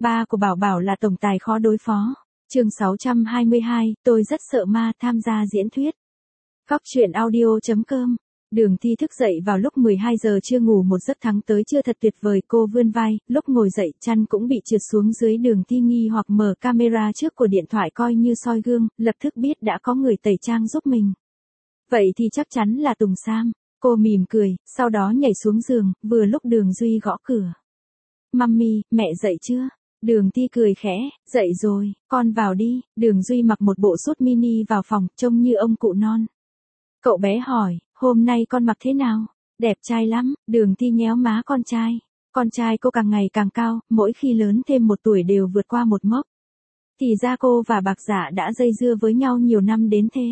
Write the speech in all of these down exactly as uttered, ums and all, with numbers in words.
Ba của Bảo Bảo là tổng tài khó đối phó. Chương sáu trăm hai mươi hai, tôi rất sợ ma, tham gia diễn thuyết. Cóc truyện audio chấm com. Đường Thi thức dậy vào lúc mười hai giờ trưa, ngủ một giấc thắng tới chưa thật tuyệt vời. Cô vươn vai, lúc ngồi dậy chăn cũng bị trượt xuống dưới. Đường Thi nghi hoặc mở camera trước của điện thoại coi như soi gương, lập tức biết đã có người tẩy trang giúp mình. Vậy thì chắc chắn là Tùng Sam. Cô mỉm cười, sau đó nhảy xuống giường, vừa lúc Đường Duy gõ cửa. Mummy, mẹ dậy chưa? Đường Thi cười khẽ, dậy rồi, con vào đi. Đường Duy mặc một bộ sút mini vào phòng, trông như ông cụ non. Cậu bé hỏi, hôm nay con mặc thế nào? Đẹp trai lắm. Đường Thi nhéo má con trai. Con trai cô càng ngày càng cao, mỗi khi lớn thêm một tuổi đều vượt qua một mốc. Thì ra cô và Bạc Dạ đã dây dưa với nhau nhiều năm đến thế.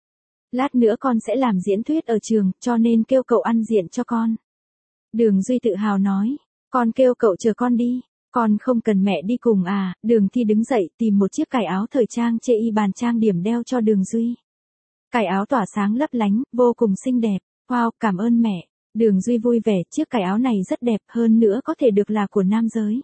Lát nữa con sẽ làm diễn thuyết ở trường, cho nên kêu cậu ăn diện cho con. Đường Duy tự hào nói, con kêu cậu chờ con đi. Con không cần mẹ đi cùng à? Đường Thi đứng dậy tìm một chiếc cài áo thời trang chê y bàn trang điểm đeo cho Đường Duy. Cài áo tỏa sáng lấp lánh, vô cùng xinh đẹp. Wow, cảm ơn mẹ. Đường Duy vui vẻ, chiếc cài áo này rất đẹp, hơn nữa có thể được là của nam giới.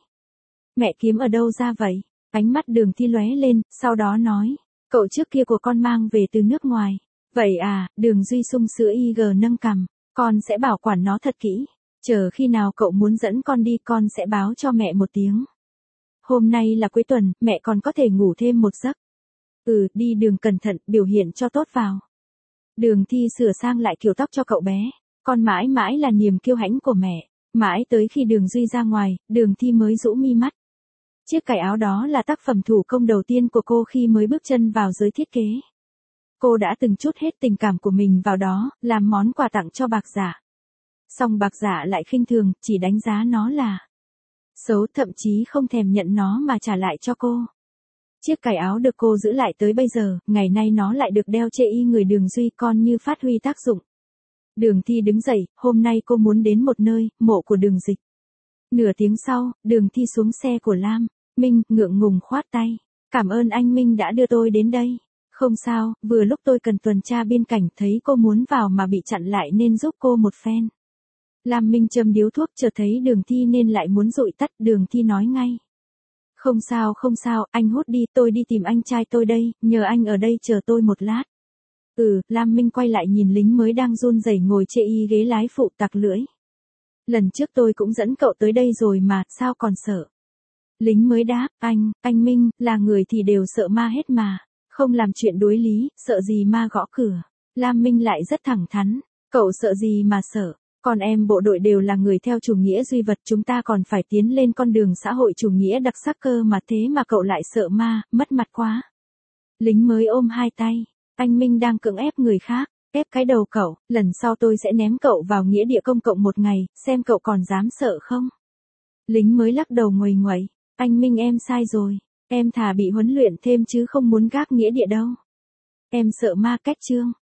Mẹ kiếm ở đâu ra vậy? Ánh mắt Đường Thi lóe lên, sau đó nói, cậu trước kia của con mang về từ nước ngoài. Vậy à? Đường Duy sung sữa y gờ nâng cằm, con sẽ bảo quản nó thật kỹ. Chờ khi nào cậu muốn dẫn con đi con sẽ báo cho mẹ một tiếng. Hôm nay là cuối tuần, mẹ còn có thể ngủ thêm một giấc. Ừ, đi đường cẩn thận, biểu hiện cho tốt vào. Đường Thi sửa sang lại kiểu tóc cho cậu bé. Con mãi mãi là niềm kiêu hãnh của mẹ. Mãi tới khi Đường Duy ra ngoài, Đường Thi mới rũ mi mắt. Chiếc cài áo đó là tác phẩm thủ công đầu tiên của cô khi mới bước chân vào giới thiết kế. Cô đã từng trút hết tình cảm của mình vào đó, làm món quà tặng cho Bạc Dạ. Song Bạc Dạ lại khinh thường, chỉ đánh giá nó là xấu, thậm chí không thèm nhận nó mà trả lại cho cô. Chiếc cài áo được cô giữ lại tới bây giờ, ngày nay nó lại được đeo chê y người Đường Duy, con như phát huy tác dụng. Đường Thi đứng dậy, hôm nay cô muốn đến một nơi, mộ của Đường Dịch. Nửa tiếng sau, Đường Thi xuống xe của Lam Minh, ngượng ngùng khoát tay. Cảm ơn anh Minh đã đưa tôi đến đây. Không sao, vừa lúc tôi cần tuần tra biên cảnh, thấy cô muốn vào mà bị chặn lại nên giúp cô một phen. Lam Minh châm điếu thuốc, chợt thấy Đường Thi nên lại muốn dụi tắt. Đường Thi nói ngay. Không sao không sao, anh hút đi, tôi đi tìm anh trai tôi đây, nhờ anh ở đây chờ tôi một lát. Ừ, Lam Minh quay lại nhìn lính mới đang run rẩy ngồi chê y ghế lái phụ, tặc lưỡi. Lần trước tôi cũng dẫn cậu tới đây rồi mà, sao còn sợ? Lính mới đáp, anh, anh Minh, là người thì đều sợ ma hết mà. Không làm chuyện đối lý, sợ gì ma gõ cửa. Lam Minh lại rất thẳng thắn, cậu sợ gì mà sợ? Còn em bộ đội đều là người theo chủ nghĩa duy vật, chúng ta còn phải tiến lên con đường xã hội chủ nghĩa đặc sắc cơ mà, thế mà cậu lại sợ ma, mất mặt quá. Lính mới ôm hai tay, anh Minh đang cưỡng ép người khác, ép cái đầu cậu, lần sau tôi sẽ ném cậu vào nghĩa địa công cộng một ngày, xem cậu còn dám sợ không? Lính mới lắc đầu nguầy nguậy, anh Minh em sai rồi, em thà bị huấn luyện thêm chứ không muốn gác nghĩa địa đâu. Em sợ ma. Cách chương